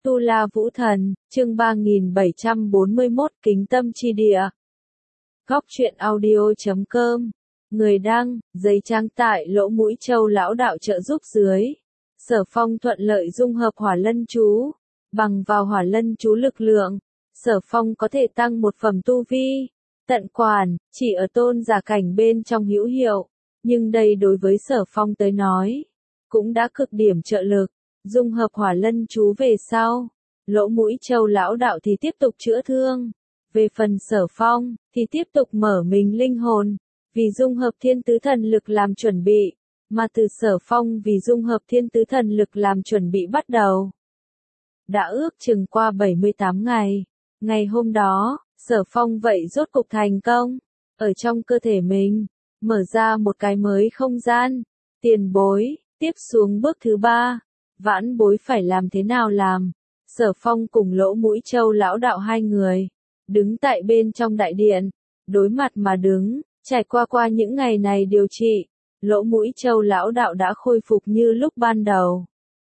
Tu La Vũ Thần, chương 3741 Kính Tâm Chi Địa. Góc truyện audio.com. Người đăng, giấy trang tại Lỗ Mũi Châu lão đạo trợ giúp dưới. Sở Phong thuận lợi dung hợp hỏa lân chú. Bằng vào hỏa lân chú lực lượng, Sở Phong có thể tăng một phẩm tu vi. Tận quản, chỉ ở tôn giả cảnh bên trong hữu hiệu. Nhưng đây đối với Sở Phong tới nói, cũng đã cực điểm trợ lực. Dung hợp hỏa lân chú về sau, Lỗ Mũi Châu lão đạo thì tiếp tục chữa thương. Về phần Sở Phong, thì tiếp tục mở mình linh hồn, vì dung hợp thiên tứ thần lực làm chuẩn bị, mà từ Sở Phong vì dung hợp thiên tứ thần lực làm chuẩn bị bắt đầu. Đã ước chừng qua 78 ngày, ngày hôm đó, Sở Phong vậy rốt cục thành công, ở trong cơ thể mình, mở ra một cái mới không gian. Tiền bối, tiếp xuống bước thứ 3. Vãn bối phải làm thế nào làm? Sở Phong cùng Lỗ Mũi Châu lão đạo hai người, đứng tại bên trong đại điện, đối mặt mà đứng, trải qua những ngày này điều trị, Lỗ Mũi Châu lão đạo đã khôi phục như lúc ban đầu.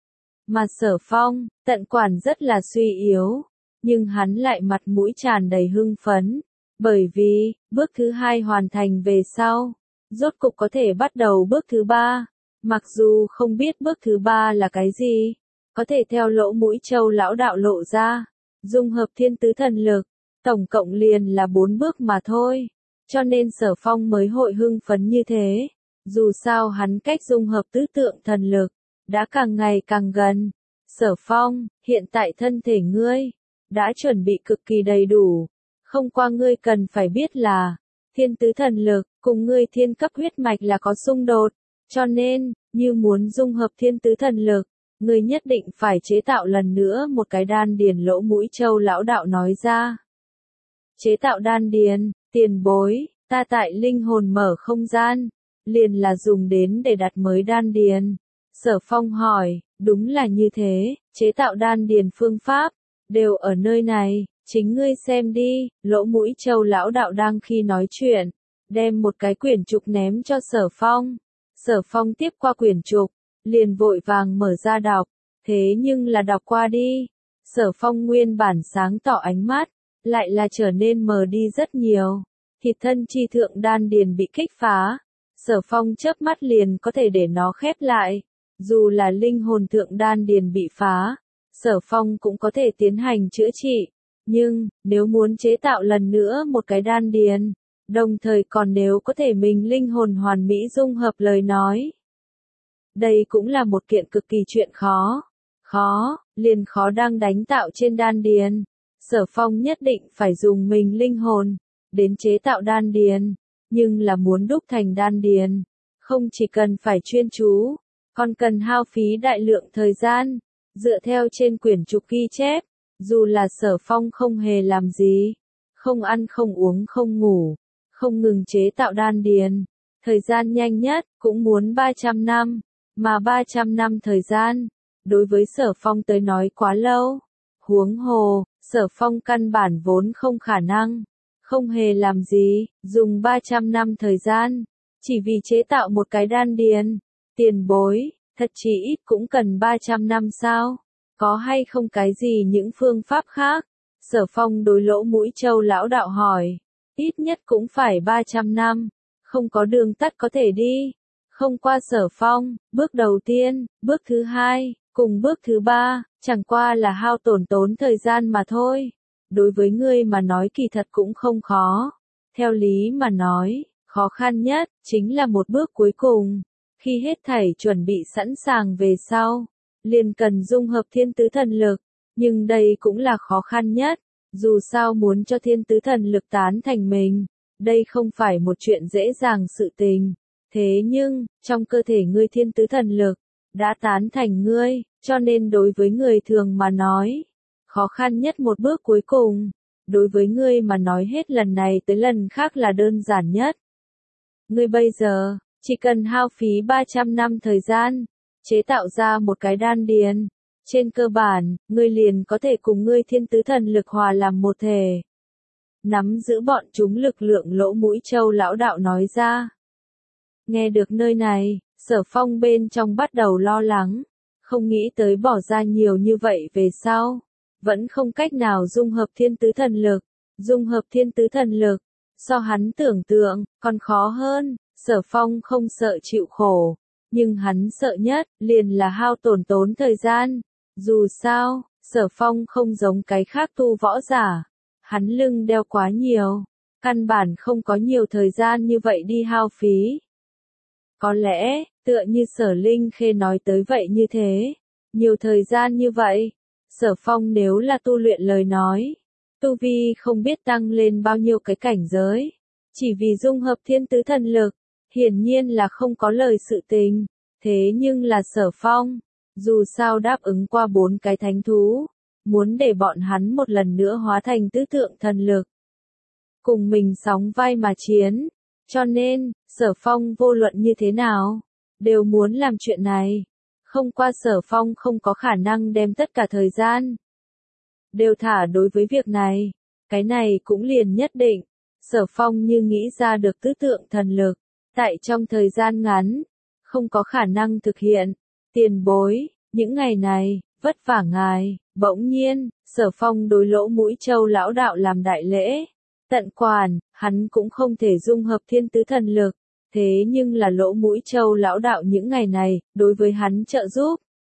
Mà Sở Phong, tận quản rất là suy yếu, nhưng hắn lại mặt mũi tràn đầy hưng phấn, bởi vì, bước thứ 2 hoàn thành về sau, rốt cục có thể bắt đầu bước thứ 3. Mặc dù không biết bước thứ 3 là cái gì, có thể theo Lỗ Mũi Châu lão đạo lộ ra, dung hợp thiên tứ thần lực, tổng cộng liền là 4 bước mà thôi, cho nên Sở Phong mới hội hưng phấn như thế. Dù sao hắn cách dung hợp tứ tượng thần lực, đã càng ngày càng gần. Sở Phong, hiện tại thân thể ngươi, đã chuẩn bị cực kỳ đầy đủ, không qua ngươi cần phải biết là, thiên tứ thần lực, cùng ngươi thiên cấp huyết mạch là có xung đột. Cho nên, như muốn dung hợp thiên tứ thần lực, người nhất định phải chế tạo lần nữa một cái đan điền. Lỗ Mũi Châu lão đạo nói ra. Chế tạo đan điền, tiền bối, ta tại linh hồn mở không gian, liền là dùng đến để đặt mới đan điền. Sở Phong hỏi, đúng là như thế, chế tạo đan điền phương pháp, đều ở nơi này, chính ngươi xem đi. Lỗ Mũi Châu lão đạo đang khi nói chuyện, đem một cái quyển trục ném cho Sở Phong. Sở Phong tiếp qua quyển trục, liền vội vàng mở ra đọc, thế nhưng là đọc qua đi, Sở Phong nguyên bản sáng tỏ ánh mắt, lại là trở nên mờ đi rất nhiều. Thịt thân chi thượng đan điền bị kích phá, Sở Phong chớp mắt liền có thể để nó khép lại. Dù là linh hồn thượng đan điền bị phá, Sở Phong cũng có thể tiến hành chữa trị, nhưng nếu muốn chế tạo lần nữa một cái đan điền, đồng thời còn nếu có thể mình linh hồn hoàn mỹ dung hợp lời nói, đây cũng là một kiện cực kỳ chuyện khó. Liền khó đang đánh tạo trên đan điền. Sở Phong nhất định phải dùng mình linh hồn đến chế tạo đan điền, nhưng là muốn đúc thành đan điền, không chỉ cần phải chuyên chú, còn cần hao phí đại lượng thời gian. Dựa theo trên quyển trục ghi chép, dù là Sở Phong không hề làm gì, không ăn không uống không ngủ, không ngừng chế tạo đan điền, thời gian nhanh nhất cũng muốn 300 năm, mà 300 năm thời gian, đối với Sở Phong tới nói quá lâu. Huống hồ, Sở Phong căn bản vốn không khả năng, không hề làm gì, dùng 300 năm thời gian, chỉ vì chế tạo một cái đan điền. Tiền bối, thật chỉ ít cũng cần 300 năm sao? Có hay không cái gì những phương pháp khác? Sở Phong đối Lỗ Mũi Châu lão đạo hỏi. Ít nhất cũng phải 300 năm, không có đường tắt có thể đi. Không qua Sở Phong, bước đầu tiên, bước thứ 2, cùng bước thứ 3, chẳng qua là hao tốn thời gian mà thôi. Đối với ngươi mà nói kỳ thật cũng không khó. Theo lý mà nói, khó khăn nhất, chính là một bước cuối cùng. Khi hết thảy chuẩn bị sẵn sàng về sau, liền cần dung hợp thiên tứ thần lực. Nhưng đây cũng là khó khăn nhất. Dù sao muốn cho thiên tứ thần lực tán thành mình, đây không phải một chuyện dễ dàng sự tình. Thế nhưng, trong cơ thể ngươi thiên tứ thần lực, đã tán thành ngươi, cho nên đối với người thường mà nói, khó khăn nhất một bước cuối cùng. Đối với ngươi mà nói hết lần này tới lần khác là đơn giản nhất. Ngươi bây giờ, chỉ cần hao phí 300 năm thời gian, chế tạo ra một cái đan điền. Trên cơ bản, ngươi liền có thể cùng ngươi thiên tứ thần lực hòa làm một thể. Nắm giữ bọn chúng lực lượng. Lỗ Mũi Châu lão đạo nói ra. Nghe được nơi này, Sở Phong bên trong bắt đầu lo lắng. không nghĩ tới bỏ ra nhiều như vậy về sau. Vẫn không cách nào dung hợp thiên tứ thần lực. Dung hợp thiên tứ thần lực, so hắn tưởng tượng, còn khó hơn. Sở Phong không sợ chịu khổ, nhưng hắn sợ nhất, liền là hao tốn thời gian. Dù sao, Sở Phong không giống cái khác tu võ giả. Hắn lưng đeo quá nhiều, căn bản không có nhiều thời gian như vậy đi hao phí. Có lẽ, tựa như Sở Linh Khê nói tới vậy như thế, nhiều thời gian như vậy, Sở Phong nếu là tu luyện lời nói, tu vi không biết tăng lên bao nhiêu cái cảnh giới, chỉ vì dung hợp thiên tứ thần lực, hiển nhiên là không có lời sự tình, thế nhưng là Sở Phong, dù sao đáp ứng qua 4 cái thánh thú, muốn để bọn hắn một lần nữa hóa thành tứ tượng thần lực, cùng mình sóng vai mà chiến, cho nên, Sở Phong vô luận như thế nào, đều muốn làm chuyện này. Không qua Sở Phong không có khả năng đem tất cả thời gian đều thả đối với việc này. Cái này cũng liền nhất định, Sở Phong như nghĩ ra được tứ tượng thần lực, tại trong thời gian ngắn, không có khả năng thực hiện. Tiền bối, những ngày này, vất vả ngài. Bỗng nhiên, Sở Phong đối Lỗ Mũi Châu lão đạo làm đại lễ. Tận quản, hắn cũng không thể dung hợp thiên tứ thần lực. Thế nhưng là Lỗ Mũi Châu lão đạo những ngày này, đối với hắn trợ giúp.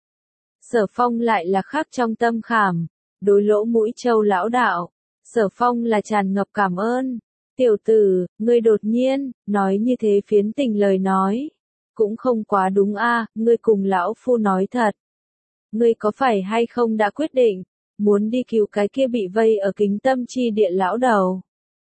Sở Phong lại là khắc trong tâm khảm. Đối Lỗ Mũi Châu lão đạo, Sở Phong là tràn ngập cảm ơn. Tiểu tử, ngươi đột nhiên, nói như thế phiến tình lời nói. Cũng không quá đúng a, ngươi cùng lão phu nói thật. Ngươi có phải hay không đã quyết định, muốn đi cứu cái kia bị vây ở Kính Tâm Chi Địa lão đầu?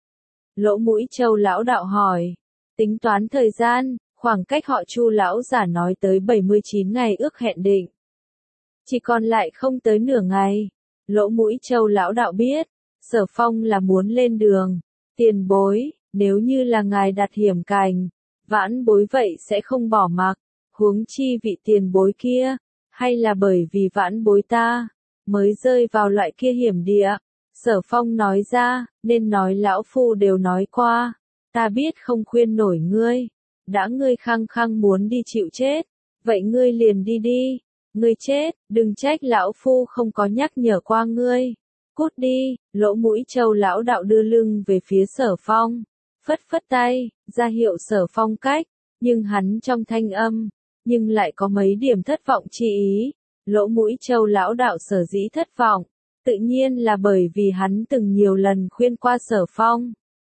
Lỗ Mũi Châu lão đạo hỏi. Tính toán thời gian, khoảng cách họ Chu lão giả nói tới 79 ngày ước hẹn định. Chỉ còn lại không tới nửa ngày. Lỗ Mũi Châu lão đạo biết, Sở Phong là muốn lên đường. Tiền bối, nếu như là ngài đặt hiểm cành, vãn bối vậy sẽ không bỏ mặc, huống chi vị tiền bối kia, hay là bởi vì vãn bối ta, mới rơi vào loại kia hiểm địa. Sở Phong nói ra, nên nói lão phu đều nói qua, ta biết không khuyên nổi ngươi, đã ngươi khăng khăng muốn đi chịu chết, vậy ngươi liền đi đi, ngươi chết, đừng trách lão phu không có nhắc nhở qua ngươi. Cút đi, Lỗ Mũi Châu lão đạo đưa lưng về phía Sở Phong, phất phất tay, ra hiệu Sở Phong cách, nhưng hắn trong thanh âm, nhưng lại có mấy điểm thất vọng chi ý. Lỗ Mũi Châu lão đạo sở dĩ thất vọng, tự nhiên là bởi vì hắn từng nhiều lần khuyên qua Sở Phong.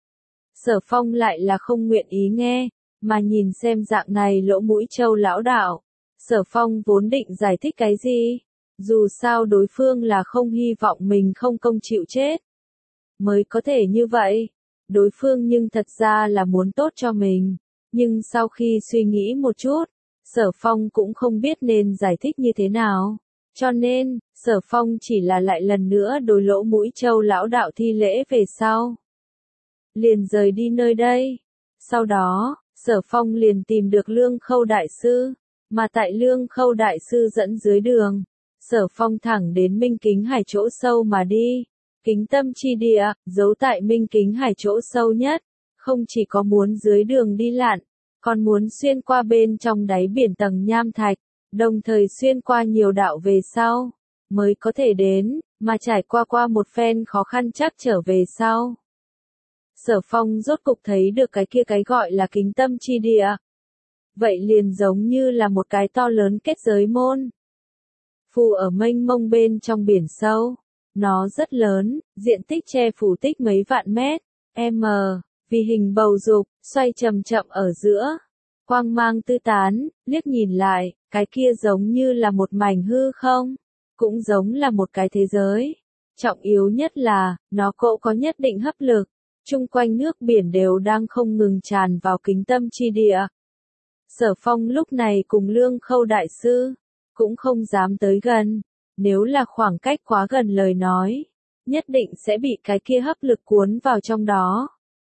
Sở Phong lại là không nguyện ý nghe, mà nhìn xem dạng này Lỗ Mũi Châu lão đạo, Sở Phong vốn định giải thích cái gì, dù sao đối phương là không hy vọng mình không công chịu chết, mới có thể như vậy, đối phương nhưng thật ra là muốn tốt cho mình, nhưng sau khi suy nghĩ một chút, Sở Phong cũng không biết nên giải thích như thế nào, cho nên, Sở Phong chỉ là lại lần nữa đối Lỗ Mũi Châu lão đạo thi lễ về sau. Liền rời đi nơi đây. Sau đó, Sở Phong liền tìm được Lương Khâu Đại Sư, mà tại Lương Khâu Đại Sư dẫn dưới đường, Sở Phong thẳng đến Minh Kính Hải chỗ sâu mà đi. Kính Tâm Chi Địa, giấu tại Minh Kính Hải chỗ sâu nhất, không chỉ có muốn dưới đường đi lặn, còn muốn xuyên qua bên trong đáy biển tầng nham thạch, đồng thời xuyên qua nhiều đạo về sau, mới có thể đến, mà trải qua một phen khó khăn chắc trở về sau. Sở Phong rốt cục thấy được cái kia cái gọi là Kính Tâm Chi Địa. Vậy liền giống như là một cái to lớn kết giới môn. Phù ở mênh mông bên trong biển sâu. Nó rất lớn, diện tích che phủ tích mấy vạn mét, vì hình bầu dục, xoay chậm chậm ở giữa. Quang mang tư tán, liếc nhìn lại, cái kia giống như là một mảnh hư không, cũng giống là một cái thế giới. Trọng yếu nhất là, nó cỗ có nhất định hấp lực, chung quanh nước biển đều đang không ngừng tràn vào Kính Tâm Chi Địa. Sở Phong lúc này cùng Lương Khâu Đại Sư, cũng không dám tới gần, nếu là khoảng cách quá gần lời nói, nhất định sẽ bị cái kia hấp lực cuốn vào trong đó.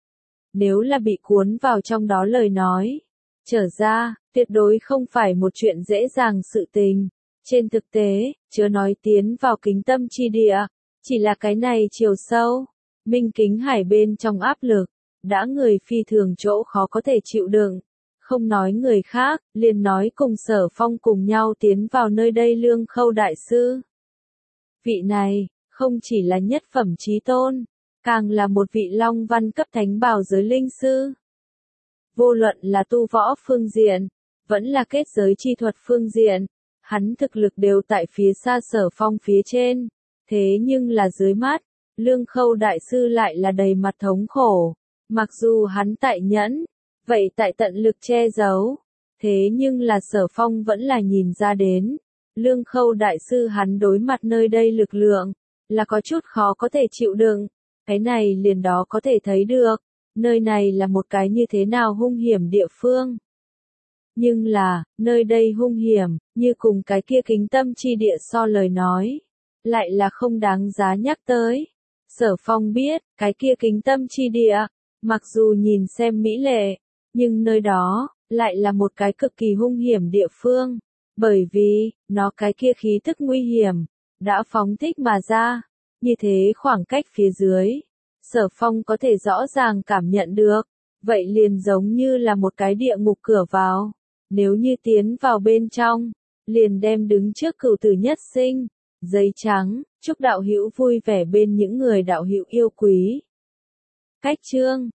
Nếu là bị cuốn vào trong đó lời nói, trở ra, tuyệt đối không phải một chuyện dễ dàng sự tình. Trên thực tế, chớ nói tiến vào Kính Tâm Chi Địa, chỉ là cái này chiều sâu, Minh Kính Hải bên trong áp lực, đã người phi thường chỗ khó có thể chịu đựng. không nói người khác, liền nói cùng Sở Phong cùng nhau tiến vào nơi đây Lương Khâu đại sư. Vị này, không chỉ là nhất phẩm chí tôn, càng là một vị long văn cấp thánh bảo giới linh sư. Vô luận là tu võ phương diện, vẫn là kết giới chi thuật phương diện, hắn thực lực đều tại phía xa Sở Phong phía trên. Thế nhưng là dưới mắt, Lương Khâu đại sư lại là đầy mặt thống khổ. Mặc dù hắn tại nhẫn, vậy tại tận lực che giấu. Thế nhưng là Sở Phong vẫn là nhìn ra đến. Lương Khâu đại sư hắn đối mặt nơi đây lực lượng, là có chút khó có thể chịu đựng. Cái này liền đó có thể thấy được, nơi này là một cái như thế nào hung hiểm địa phương. Nhưng là, nơi đây hung hiểm, như cùng cái kia kính tâm chi địa so lời nói, lại là không đáng giá nhắc tới. Sở Phong biết, cái kia kính tâm chi địa, mặc dù nhìn xem mỹ lệ, nhưng nơi đó, lại là một cái cực kỳ hung hiểm địa phương, bởi vì, nó cái kia khí tức nguy hiểm, đã phóng thích mà ra, như thế khoảng cách phía dưới, Sở Phong có thể rõ ràng cảm nhận được, vậy liền giống như là một cái địa ngục cửa vào, nếu như tiến vào bên trong, liền đem đứng trước cửu tử nhất sinh. Giấy trắng, chúc đạo hữu vui vẻ bên những người đạo hữu yêu quý. Cách chương